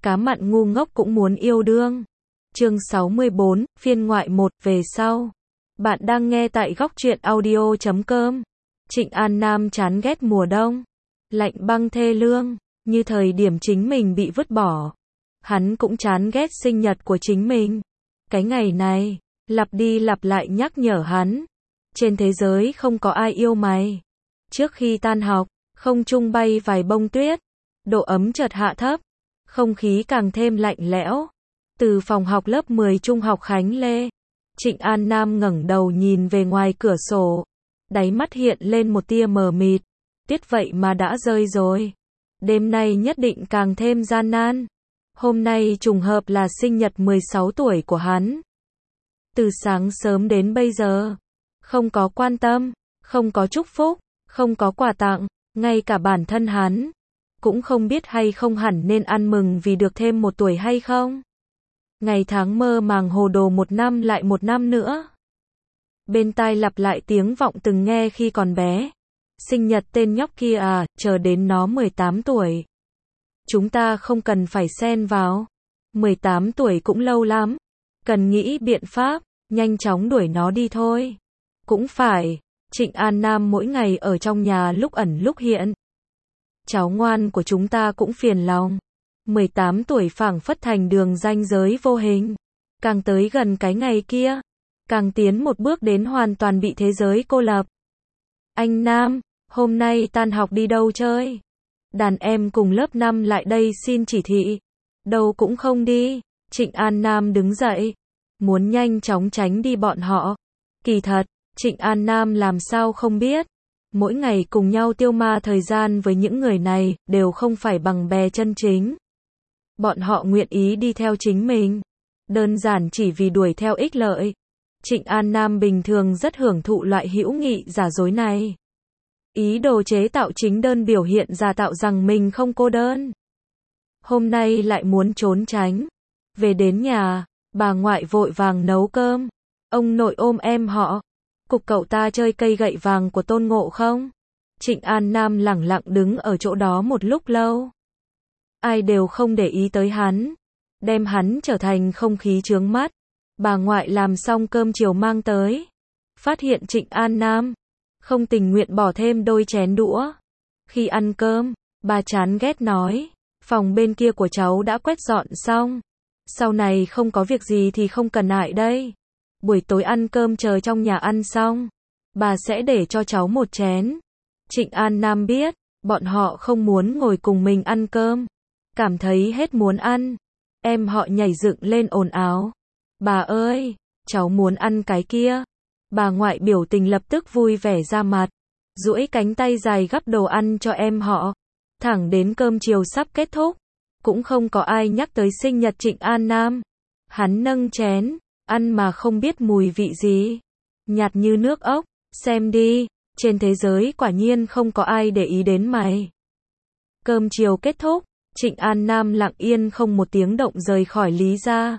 Cá mặn ngu ngốc cũng muốn yêu đương. Chương 64, phiên ngoại 1, về sau. Bạn đang nghe tại góc truyện audio.com. Trịnh An Nam chán ghét mùa đông. Lạnh băng thê lương, như thời điểm chính mình bị vứt bỏ. Hắn cũng chán ghét sinh nhật của chính mình. Cái ngày này, lặp đi lặp lại nhắc nhở hắn. Trên thế giới không có ai yêu mày. Trước khi tan học, không trung bay vài bông tuyết. Độ ấm chợt hạ thấp. Không khí càng thêm lạnh lẽo. Từ phòng học lớp 10 trung học Khánh Lê, Trịnh An Nam ngẩng đầu nhìn về ngoài cửa sổ. Đáy mắt hiện lên một tia mờ mịt. Tuyết vậy mà đã rơi rồi. Đêm nay nhất định càng thêm gian nan. Hôm nay trùng hợp là sinh nhật 16 tuổi của hắn. Từ sáng sớm đến bây giờ, không có quan tâm, không có chúc phúc, không có quà tặng, ngay cả bản thân hắn cũng không biết hay không hẳn nên ăn mừng vì được thêm một tuổi hay không. Ngày tháng mơ màng hồ đồ một năm lại một năm nữa. Bên tai lặp lại tiếng vọng từng nghe khi còn bé. Sinh nhật tên nhóc kia à, chờ đến nó 18 tuổi. Chúng ta không cần phải xen vào. 18 tuổi cũng lâu lắm. Cần nghĩ biện pháp, nhanh chóng đuổi nó đi thôi. Cũng phải, Trịnh An Nam mỗi ngày ở trong nhà lúc ẩn lúc hiện. Cháu ngoan của chúng ta cũng phiền lòng. 18 tuổi phảng phất thành đường ranh giới vô hình. Càng tới gần cái ngày kia, càng tiến một bước đến hoàn toàn bị thế giới cô lập. Anh Nam, hôm nay tan học đi đâu chơi? Đàn em cùng lớp 5 lại đây xin chỉ thị. Đâu cũng không đi. Trịnh An Nam đứng dậy, muốn nhanh chóng tránh đi bọn họ. Kỳ thật, Trịnh An Nam làm sao không biết. Mỗi ngày cùng nhau tiêu ma thời gian với những người này, đều không phải bằng bè chân chính. Bọn họ nguyện ý đi theo chính mình. Đơn giản chỉ vì đuổi theo ích lợi. Trịnh An Nam bình thường rất hưởng thụ loại hữu nghị giả dối này. Ý đồ chế tạo chính đơn biểu hiện giả tạo rằng mình không cô đơn. Hôm nay lại muốn trốn tránh. Về đến nhà, bà ngoại vội vàng nấu cơm. Ông nội ôm em họ. Cục cậu ta chơi cây gậy vàng của Tôn Ngộ không? Trịnh An Nam lẳng lặng đứng ở chỗ đó một lúc lâu. Ai đều không để ý tới hắn. Đem hắn trở thành không khí chướng mắt. Bà ngoại làm xong cơm chiều mang tới. Phát hiện Trịnh An Nam không tình nguyện bỏ thêm đôi chén đũa. Khi ăn cơm, bà chán ghét nói. Phòng bên kia của cháu đã quét dọn xong. Sau này không có việc gì thì không cần lại đây. Buổi tối ăn cơm chờ trong nhà ăn xong. Bà sẽ để cho cháu một chén. Trịnh An Nam biết, bọn họ không muốn ngồi cùng mình ăn cơm. Cảm thấy hết muốn ăn. Em họ nhảy dựng lên ồn ào. Bà ơi, cháu muốn ăn cái kia. Bà ngoại biểu tình lập tức vui vẻ ra mặt. Duỗi cánh tay dài gắp đồ ăn cho em họ. Thẳng đến cơm chiều sắp kết thúc. Cũng không có ai nhắc tới sinh nhật Trịnh An Nam. Hắn nâng chén, ăn mà không biết mùi vị gì. Nhạt như nước ốc, xem đi, trên thế giới quả nhiên không có ai để ý đến mày. Cơm chiều kết thúc, Trịnh An Nam lặng yên không một tiếng động rời khỏi Lý gia.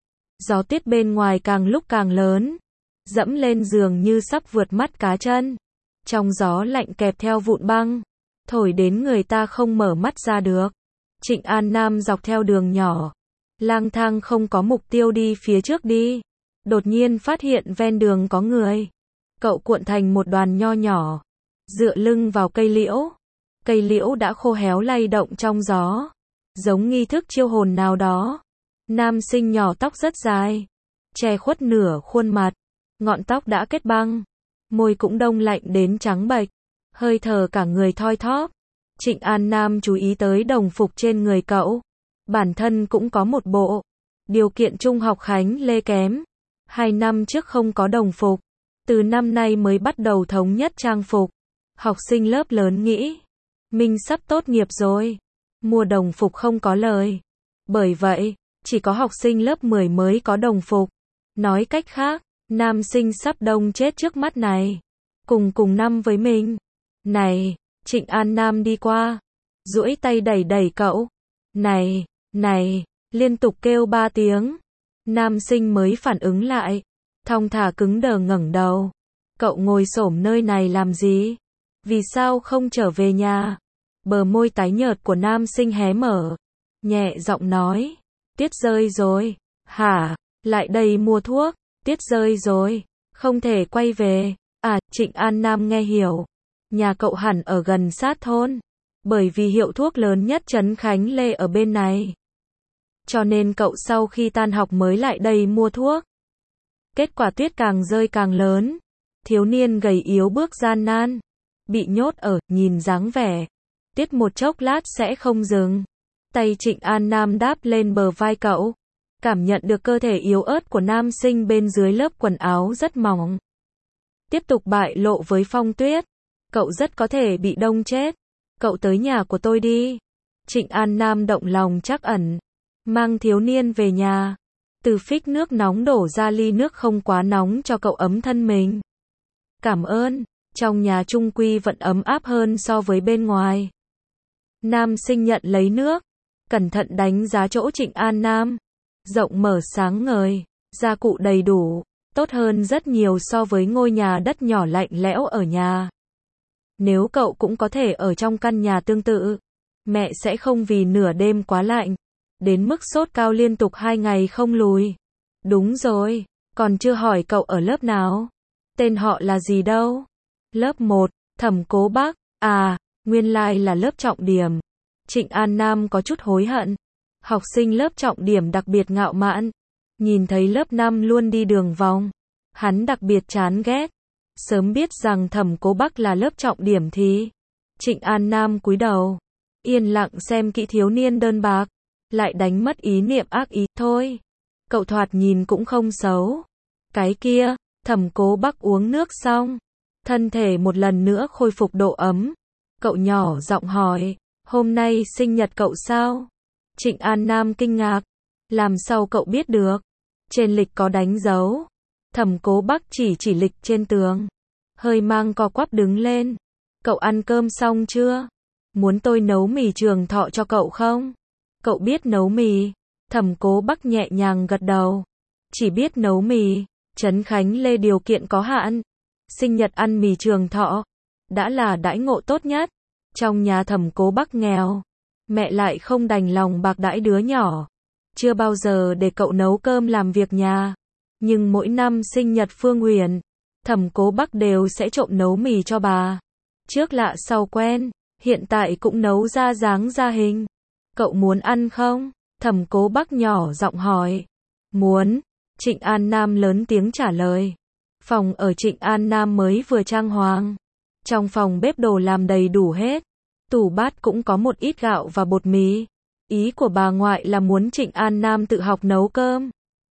Gió tuyết bên ngoài càng lúc càng lớn, dẫm lên giường như sắp vượt mắt cá chân. Trong gió lạnh kẹp theo vụn băng, thổi đến người ta không mở mắt ra được. Trịnh An Nam dọc theo đường nhỏ, lang thang không có mục tiêu đi phía trước đi. Đột nhiên phát hiện ven đường có người. Cậu cuộn thành một đoàn nho nhỏ, dựa lưng vào cây liễu. Cây liễu đã khô héo lay động trong gió, giống nghi thức chiêu hồn nào đó. Nam sinh nhỏ tóc rất dài, che khuất nửa khuôn mặt, ngọn tóc đã kết băng, môi cũng đông lạnh đến trắng bệch, hơi thở cả người thoi thóp. Trịnh An Nam chú ý tới đồng phục trên người cậu. Bản thân cũng có một bộ. Điều kiện trung học Khánh Lê kém. 2 năm trước không có đồng phục. Từ năm nay mới bắt đầu thống nhất trang phục. Học sinh lớp lớn nghĩ. Mình sắp tốt nghiệp rồi. Mua đồng phục không có lời. Bởi vậy, chỉ có học sinh lớp 10 mới có đồng phục. Nói cách khác, nam sinh sắp đông chết trước mắt này. Cùng năm với mình. Này, Trịnh An Nam đi qua. Duỗi tay đẩy đẩy cậu. Này, liên tục kêu 3 tiếng. Nam sinh mới phản ứng lại. Thong thả cứng đờ ngẩng đầu. Cậu ngồi xổm nơi này làm gì? Vì sao không trở về nhà? Bờ môi tái nhợt của nam sinh hé mở. nhẹ giọng nói. Tuyết rơi rồi. Hả? Lại đây mua thuốc. Tuyết rơi rồi. Không thể quay về. À, Trịnh An Nam nghe hiểu. Nhà cậu hẳn ở gần sát thôn. Bởi vì hiệu thuốc lớn nhất Trấn Khánh Lê ở bên này. Cho nên cậu sau khi tan học mới lại đây mua thuốc. Kết quả tuyết càng rơi càng lớn. Thiếu niên gầy yếu bước gian nan. Bị nhốt ở, nhìn dáng vẻ. Tuyết một chốc lát sẽ không dừng. Tay Trịnh An Nam đáp lên bờ vai cậu. Cảm nhận được cơ thể yếu ớt của nam sinh bên dưới lớp quần áo rất mỏng. Tiếp tục bại lộ với phong tuyết. Cậu rất có thể bị đông chết. Cậu tới nhà của tôi đi. Trịnh An Nam động lòng trắc ẩn. Mang thiếu niên về nhà. Từ phích nước nóng đổ ra ly nước không quá nóng cho cậu ấm thân mình. Cảm ơn. Trong nhà chung quy vẫn ấm áp hơn so với bên ngoài. Nam sinh nhận lấy nước. Cẩn thận đánh giá chỗ Trịnh An Nam. Rộng mở sáng ngời. Gia cụ đầy đủ. Tốt hơn rất nhiều so với ngôi nhà đất nhỏ lạnh lẽo ở nhà. Nếu cậu cũng có thể ở trong căn nhà tương tự, mẹ sẽ không vì nửa đêm quá lạnh, đến mức sốt cao liên tục 2 ngày không lùi. Đúng rồi, còn chưa hỏi cậu ở lớp nào? Tên họ là gì đâu? Lớp 1, Thẩm Cố Bác. À, nguyên lai là lớp trọng điểm. Trịnh An Nam có chút hối hận. Học sinh lớp trọng điểm đặc biệt ngạo mạn. Nhìn thấy lớp 5 luôn đi đường vòng. Hắn đặc biệt chán ghét. Sớm biết rằng Thẩm Cố Bác là lớp trọng điểm thì. Trịnh An Nam cúi đầu. Yên lặng xem kỹ thiếu niên đơn bạc. Lại đánh mất ý niệm ác ý. Thôi. Cậu thoạt nhìn cũng không xấu. Cái kia. Thẩm Cố Bác uống nước xong. Thân thể một lần nữa khôi phục độ ấm. Cậu nhỏ giọng hỏi. Hôm nay sinh nhật cậu sao? Trịnh An Nam kinh ngạc. Làm sao cậu biết được? Trên lịch có đánh dấu. Thẩm Cố Bác chỉ lịch trên tường. Hơi mang co quắp đứng lên. Cậu ăn cơm xong chưa? Muốn tôi nấu mì Trường Thọ cho cậu không? Cậu biết nấu mì? Thẩm Cố Bác nhẹ nhàng gật đầu. Chỉ biết nấu mì. Trấn Khánh Lê điều kiện có hạn. Sinh nhật ăn mì Trường Thọ. Đã là đãi ngộ tốt nhất. Trong nhà Thẩm Cố Bác nghèo. Mẹ lại không đành lòng bạc đãi đứa nhỏ. Chưa bao giờ để cậu nấu cơm làm việc nhà. Nhưng mỗi năm sinh nhật Phương Huyền, Thẩm Cố Bác đều sẽ trộm nấu mì cho bà. Trước lạ sau quen, hiện tại cũng nấu ra dáng ra hình. Cậu muốn ăn không? Thẩm Cố Bác nhỏ giọng hỏi. Muốn. Trịnh An Nam lớn tiếng trả lời. Phòng ở Trịnh An Nam mới vừa trang hoàng. Trong phòng bếp đồ làm đầy đủ hết. Tủ bát cũng có một ít gạo và bột mì. Ý của bà ngoại là muốn Trịnh An Nam tự học nấu cơm.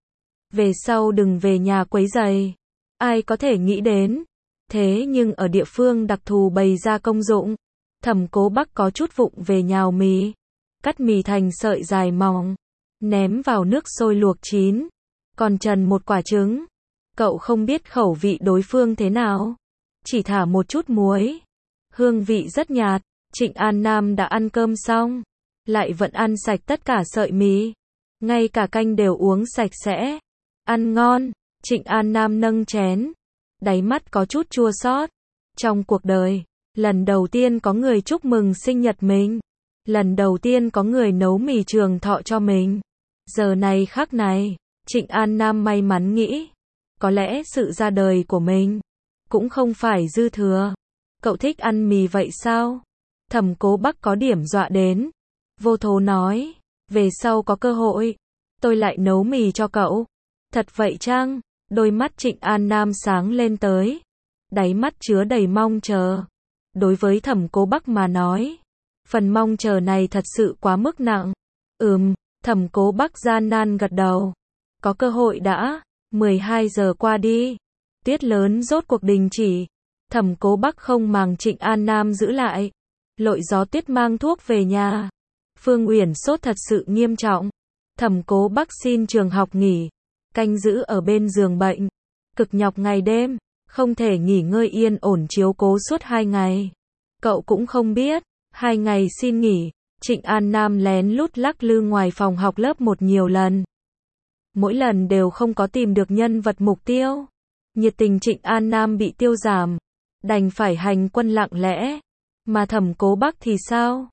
Về sau đừng về nhà quấy rầy. Ai có thể nghĩ đến. Thế nhưng ở địa phương đặc thù bày ra công dụng. Thẩm Cố Bác có chút vụng về nhào mì. Cắt mì thành sợi dài mỏng. Ném vào nước sôi luộc chín. Còn trần một quả trứng. Cậu không biết khẩu vị đối phương thế nào. Chỉ thả một chút muối. Hương vị rất nhạt. Trịnh An Nam đã ăn cơm xong. Lại vẫn ăn sạch tất cả sợi mì. Ngay cả canh đều uống sạch sẽ. Ăn ngon. Trịnh An Nam nâng chén. Đáy mắt có chút chua xót. Trong cuộc đời, lần đầu tiên có người chúc mừng sinh nhật mình. Lần đầu tiên có người nấu mì Trường Thọ cho mình. Giờ này khắc này, Trịnh An Nam may mắn nghĩ. Có lẽ sự ra đời của mình cũng không phải dư thừa. Cậu thích ăn mì vậy sao? Thẩm Cố Bác có điểm dọa đến. Vô thố nói. Về sau có cơ hội, tôi lại nấu mì cho cậu. Thật vậy chăng? Đôi mắt Trịnh An Nam sáng lên tới. Đáy mắt chứa đầy mong chờ. Đối với Thẩm Cố Bác mà nói, phần mong chờ này thật sự quá mức nặng. Thẩm Cố Bác gian nan gật đầu. Có cơ hội đã. 12 giờ qua đi. Tuyết lớn rốt cuộc đình chỉ. Thẩm Cố Bác không màng Trịnh An Nam giữ lại. Lội gió tuyết mang thuốc về nhà. Phương Uyển sốt thật sự nghiêm trọng. Thẩm Cố Bác xin trường học nghỉ. Canh giữ ở bên giường bệnh. Cực nhọc ngày đêm. Không thể nghỉ ngơi yên ổn chiếu cố suốt 2 ngày. Cậu cũng không biết. 2 ngày xin nghỉ. Trịnh An Nam lén lút lắc lư ngoài phòng học lớp 1 nhiều lần. Mỗi lần đều không có tìm được nhân vật mục tiêu. Nhiệt tình Trịnh An Nam bị tiêu giảm. Đành phải hành quân lặng lẽ. Mà Thẩm Cố Bác thì sao?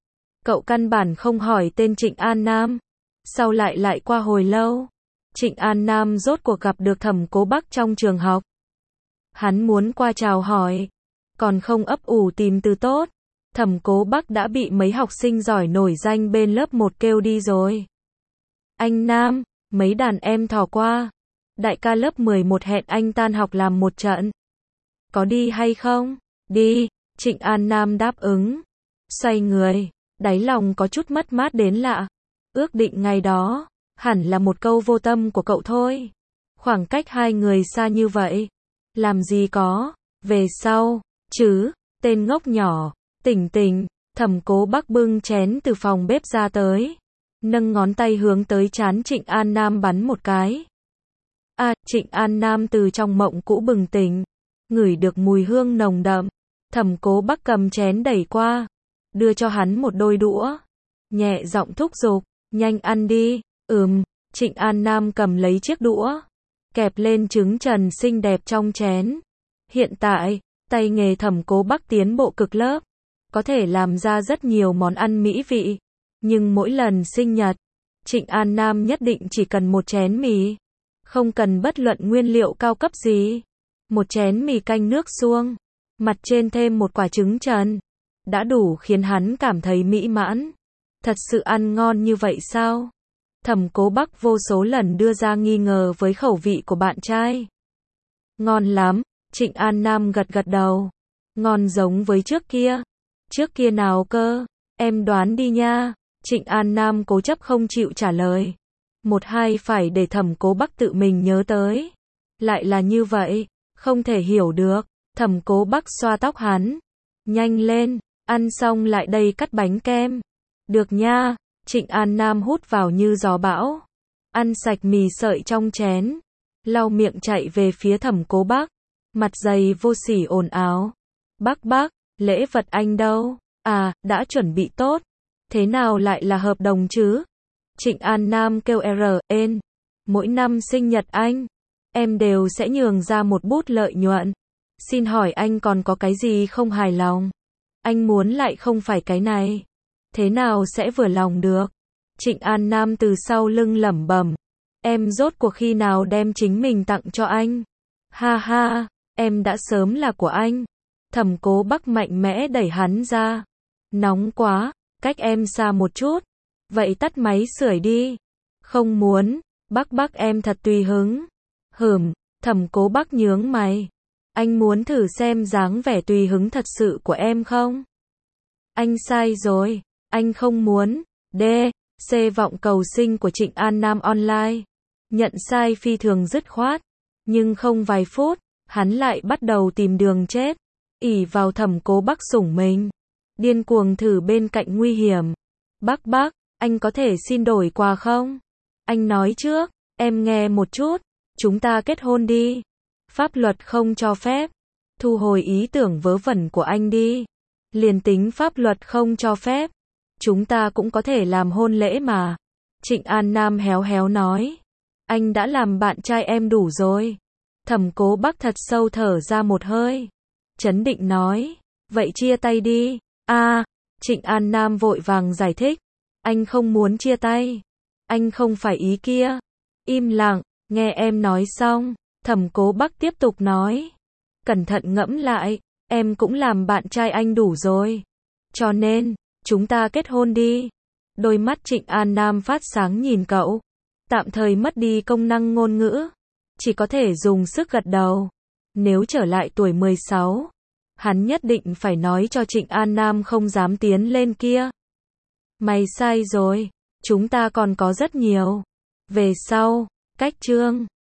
Cậu căn bản không hỏi tên Trịnh An Nam. Sau lại qua hồi lâu, Trịnh An Nam rốt cuộc gặp được Thẩm Cố Bắc trong trường học. Hắn muốn qua chào hỏi, còn không ấp ủ tìm từ tốt. Thẩm Cố Bắc đã bị mấy học sinh giỏi nổi danh bên lớp 1 kêu đi rồi. Anh Nam, mấy đàn em thò qua. Đại ca lớp 11 hẹn anh tan học làm một trận. Có đi hay không? Đi, Trịnh An Nam đáp ứng. Xoay người, đáy lòng có chút mất mát đến lạ. Ước định ngày đó, hẳn là một câu vô tâm của cậu thôi. Khoảng cách hai người xa như vậy. Làm gì có, về sau, chứ, tên ngốc nhỏ, tỉnh, Thẩm Cố Bắc bưng chén từ phòng bếp ra tới. Nâng ngón tay hướng tới trán Trịnh An Nam bắn một cái. Trịnh An Nam từ trong mộng cũ bừng tỉnh, ngửi được mùi hương nồng đậm. Thẩm Cố Bắc cầm chén đẩy qua, đưa cho hắn một đôi đũa. Nhẹ giọng thúc giục, nhanh ăn đi. Trịnh An Nam cầm lấy chiếc đũa, kẹp lên trứng trần xinh đẹp trong chén. Hiện tại, tay nghề Thẩm Cố Bắc tiến bộ cực lớp, có thể làm ra rất nhiều món ăn mỹ vị. Nhưng mỗi lần sinh nhật, Trịnh An Nam nhất định chỉ cần một chén mì, không cần bất luận nguyên liệu cao cấp gì. Một chén mì canh nước suông, mặt trên thêm một quả trứng trần, đã đủ khiến hắn cảm thấy mỹ mãn. Thật sự ăn ngon như vậy sao? Thẩm Cố Bắc vô số lần đưa ra nghi ngờ với khẩu vị của bạn trai. Ngon lắm, Trịnh An Nam gật đầu. Ngon giống với trước kia. Trước kia nào cơ? Em đoán đi nha. Trịnh An Nam cố chấp không chịu trả lời. Một hai phải để Thẩm Cố Bắc tự mình nhớ tới. Lại là như vậy, không thể hiểu được. Thẩm Cố Bắc xoa tóc hắn. Nhanh lên, ăn xong lại đây cắt bánh kem. Được nha. Trịnh An Nam hút vào như gió bão. Ăn sạch mì sợi trong chén. Lau miệng chạy về phía Thẩm Cố Bắc. Mặt dày vô sỉ ồn ào. Bác, lễ vật anh đâu? Đã chuẩn bị tốt. Thế nào lại là hợp đồng chứ? Trịnh An Nam kêu RN. Mỗi năm sinh nhật anh, em đều sẽ nhường ra một bút lợi nhuận. Xin hỏi anh còn có cái gì không hài lòng? Anh muốn lại không phải cái này. Thế nào sẽ vừa lòng được? Trịnh An Nam từ sau lưng lẩm bẩm. Em rốt cuộc khi nào đem chính mình tặng cho anh? Ha, em đã sớm là của anh. Thẩm Cố Bắc mạnh mẽ đẩy hắn ra. Nóng quá, cách em xa một chút. Vậy tắt máy sưởi đi. Không muốn, Bắc em thật tùy hứng. Thẩm Cố Bắc nhướng mày. Anh muốn thử xem dáng vẻ tùy hứng thật sự của em không? Anh sai rồi, anh không muốn. C vọng cầu sinh của Trịnh An Nam online. Nhận sai phi thường dứt khoát. Nhưng không vài phút, hắn lại bắt đầu tìm đường chết. Ỷ vào Thẩm Cố Bắc sủng mình. Điên cuồng thử bên cạnh nguy hiểm. Bác, anh có thể xin đổi quà không? Anh nói trước, em nghe một chút. Chúng ta kết hôn đi. Pháp luật không cho phép. Thu hồi ý tưởng vớ vẩn của anh đi. Liền tính pháp luật không cho phép, chúng ta cũng có thể làm hôn lễ mà. Trịnh An Nam héo nói. Anh đã làm bạn trai em đủ rồi. Thẩm Cố Bắc thật sâu thở ra một hơi. Chấn định nói. Vậy chia tay đi. Trịnh An Nam vội vàng giải thích. Anh không muốn chia tay. Anh không phải ý kia. Im lặng, nghe em nói xong. Thẩm Cố Bắc tiếp tục nói. Cẩn thận ngẫm lại, em cũng làm bạn trai anh đủ rồi. Cho nên, chúng ta kết hôn đi. Đôi mắt Trịnh An Nam phát sáng nhìn cậu. Tạm thời mất đi công năng ngôn ngữ. Chỉ có thể dùng sức gật đầu. Nếu trở lại tuổi 16, hắn nhất định phải nói cho Trịnh An Nam không dám tiến lên kia. Mày sai rồi, chúng ta còn có rất nhiều. Về sau, cách chương